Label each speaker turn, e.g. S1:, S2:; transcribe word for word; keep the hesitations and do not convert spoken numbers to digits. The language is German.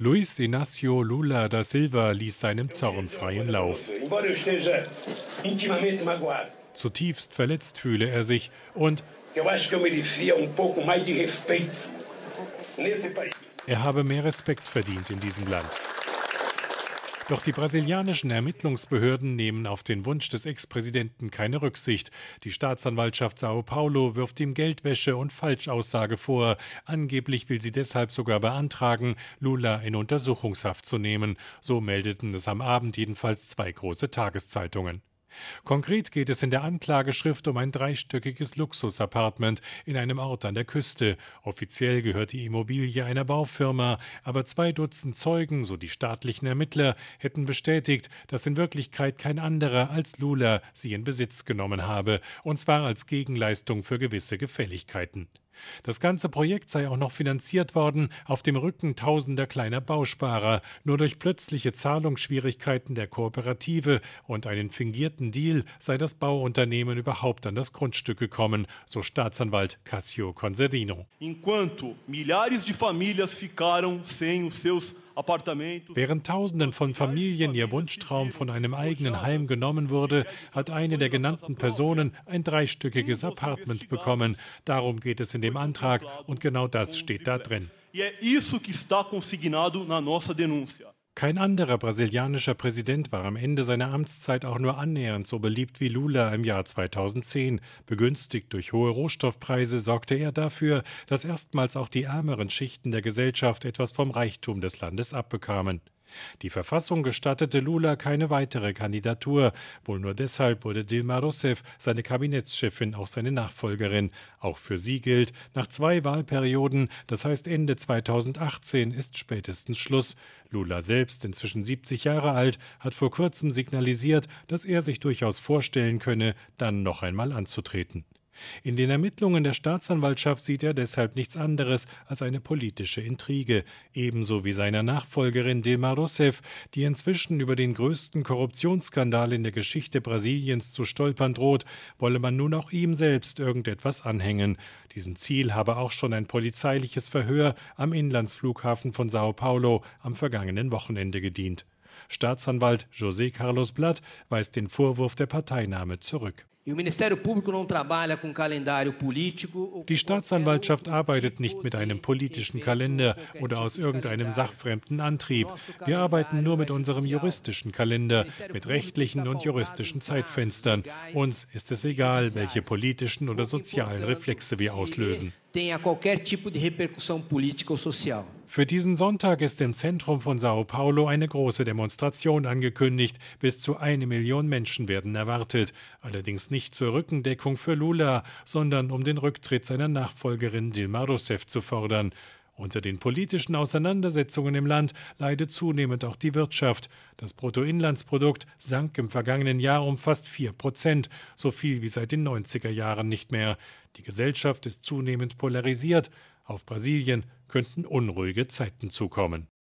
S1: Luiz Inácio Lula da Silva ließ seinem Zorn freien Lauf. Zutiefst verletzt fühle er sich und er habe mehr Respekt verdient in diesem Land. Doch die brasilianischen Ermittlungsbehörden nehmen auf den Wunsch des Ex-Präsidenten keine Rücksicht. Die Staatsanwaltschaft São Paulo wirft ihm Geldwäsche und Falschaussage vor. Angeblich will sie deshalb sogar beantragen, Lula in Untersuchungshaft zu nehmen. So meldeten es am Abend jedenfalls zwei große Tageszeitungen. Konkret geht es in der Anklageschrift um ein dreistöckiges Luxus-Appartement in einem Ort an der Küste. Offiziell gehört die Immobilie einer Baufirma, aber zwei Dutzend Zeugen, so die staatlichen Ermittler, hätten bestätigt, dass in Wirklichkeit kein anderer als Lula sie in Besitz genommen habe, und zwar als Gegenleistung für gewisse Gefälligkeiten. Das ganze Projekt sei auch noch finanziert worden auf dem Rücken tausender kleiner Bausparer. Nur durch plötzliche Zahlungsschwierigkeiten der Kooperative und einen fingierten Deal sei das Bauunternehmen überhaupt an das Grundstück gekommen, so Staatsanwalt Cássio Conserino.
S2: Enquanto milhares de famílias ficaram sem os seus
S1: Während Tausenden von Familien ihr Wunschtraum von einem eigenen Heim genommen wurde, hat eine der genannten Personen ein dreistöckiges Appartement bekommen. Darum geht es in dem Antrag und genau das steht da drin. Kein anderer brasilianischer Präsident war am Ende seiner Amtszeit auch nur annähernd so beliebt wie Lula im Jahr zweitausendzehn. Begünstigt durch hohe Rohstoffpreise sorgte er dafür, dass erstmals auch die ärmeren Schichten der Gesellschaft etwas vom Reichtum des Landes abbekamen. Die Verfassung gestattete Lula keine weitere Kandidatur. Wohl nur deshalb wurde Dilma Rousseff seine Kabinettschefin, auch seine Nachfolgerin. Auch für sie gilt, nach zwei Wahlperioden, das heißt Ende zweitausendachtzehn, ist spätestens Schluss. Lula selbst, inzwischen siebzig Jahre alt, hat vor kurzem signalisiert, dass er sich durchaus vorstellen könne, dann noch einmal anzutreten. In den Ermittlungen der Staatsanwaltschaft sieht er deshalb nichts anderes als eine politische Intrige, ebenso wie seiner Nachfolgerin Dilma Rousseff, die inzwischen über den größten Korruptionsskandal in der Geschichte Brasiliens zu stolpern droht, wolle man nun auch ihm selbst irgendetwas anhängen. Diesem Ziel habe auch schon ein polizeiliches Verhör am Inlandsflughafen von São Paulo am vergangenen Wochenende gedient. Staatsanwalt José Carlos Blatt weist den Vorwurf der Parteinahme zurück. Die Staatsanwaltschaft arbeitet nicht mit einem politischen Kalender oder aus irgendeinem sachfremden Antrieb. Wir arbeiten nur mit unserem juristischen Kalender, mit rechtlichen und juristischen Zeitfenstern. Uns ist es egal, welche politischen oder sozialen Reflexe wir auslösen. Für diesen Sonntag ist im Zentrum von São Paulo eine große Demonstration angekündigt. Bis zu eine Million Menschen werden erwartet. Allerdings nicht zur Rückendeckung für Lula, sondern um den Rücktritt seiner Nachfolgerin Dilma Rousseff zu fordern. Unter den politischen Auseinandersetzungen im Land leidet zunehmend auch die Wirtschaft. Das Bruttoinlandsprodukt sank im vergangenen Jahr um fast vier Prozent, so viel wie seit den neunziger Jahren nicht mehr. Die Gesellschaft ist zunehmend polarisiert. Auf Brasilien könnten unruhige Zeiten zukommen.